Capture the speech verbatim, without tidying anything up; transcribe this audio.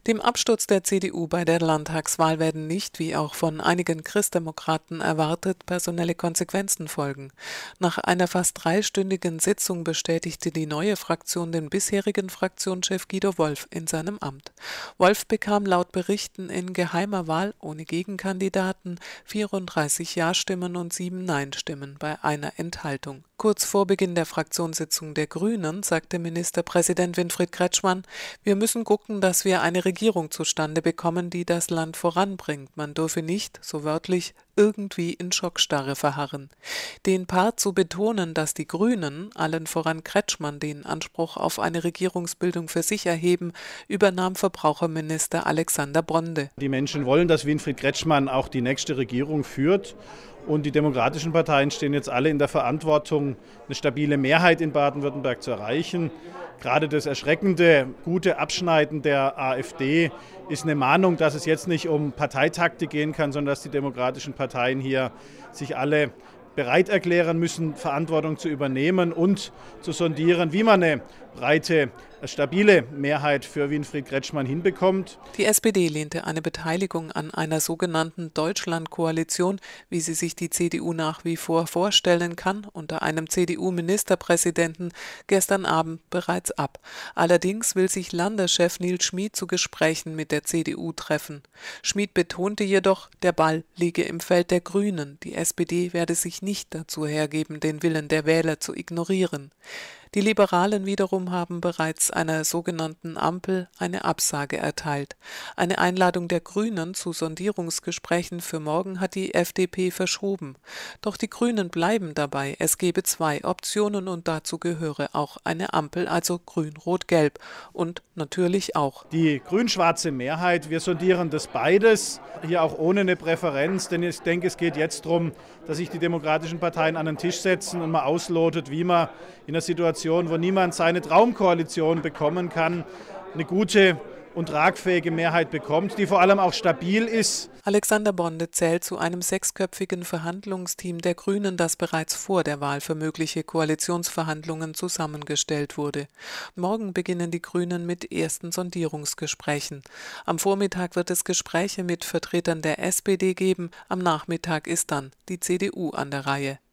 Dem Absturz der C D U bei der Landtagswahl werden nicht, wie auch von einigen Christdemokraten erwartet, personelle Konsequenzen folgen. Nach einer fast dreistündigen Sitzung bestätigte die neue Fraktion den bisherigen Fraktionschef Guido Wolf in seinem Amt. Wolf bekam laut Berichten in geheimer Wahl ohne Gegenkandidaten vierunddreißig Ja-Stimmen und sieben Nein-Stimmen bei einer Enthaltung. Kurz vor Beginn der Fraktionssitzung der Grünen sagte Ministerpräsident Winfried Kretschmann: Wir müssen gucken, dass wir eine Regierung zustande bekommen, die das Land voranbringt. Man dürfe nicht, so wörtlich, irgendwie in Schockstarre verharren. Den Part zu betonen, dass die Grünen, allen voran Kretschmann, den Anspruch auf eine Regierungsbildung für sich erheben, übernahm Verbraucherminister Alexander Bonde. Die Menschen wollen, dass Winfried Kretschmann auch die nächste Regierung führt. Und die demokratischen Parteien stehen jetzt alle in der Verantwortung, eine stabile Mehrheit in Baden-Württemberg zu erreichen. Gerade das erschreckende, gute Abschneiden der AfD ist eine Mahnung, dass es jetzt nicht um Parteitaktik gehen kann, sondern dass die demokratischen Parteien hier sich alle bereit erklären müssen, Verantwortung zu übernehmen und zu sondieren, wie man eine breite, stabile Mehrheit für Winfried Kretschmann hinbekommt. Die S P D lehnte eine Beteiligung an einer sogenannten Deutschlandkoalition, wie sie sich die C D U nach wie vor vorstellen kann, unter einem C D U-Ministerpräsidenten, gestern Abend bereits ab. Allerdings will sich Landeschef Nils Schmid zu Gesprächen mit der C D U treffen. Schmid betonte jedoch, der Ball liege im Feld der Grünen. Die S P D werde sich nicht dazu hergeben, den Willen der Wähler zu ignorieren. Die Liberalen wiederum haben bereits einer sogenannten Ampel eine Absage erteilt. Eine Einladung der Grünen zu Sondierungsgesprächen für morgen hat die F D P verschoben. Doch die Grünen bleiben dabei, es gebe zwei Optionen und dazu gehöre auch eine Ampel, also grün-rot-gelb und natürlich auch die grün-schwarze Mehrheit. Wir sondieren das beides, hier auch ohne eine Präferenz, denn ich denke, es geht jetzt darum, dass sich die demokratischen Parteien an den Tisch setzen und mal auslotet, wie man in einer Situation, wo niemand seine Traumkoalition bekommen kann, eine gute und tragfähige Mehrheit bekommt, die vor allem auch stabil ist. Alexander Bonde zählt zu einem sechsköpfigen Verhandlungsteam der Grünen, das bereits vor der Wahl für mögliche Koalitionsverhandlungen zusammengestellt wurde. Morgen beginnen die Grünen mit ersten Sondierungsgesprächen. Am Vormittag wird es Gespräche mit Vertretern der S P D geben, am Nachmittag ist dann die C D U an der Reihe.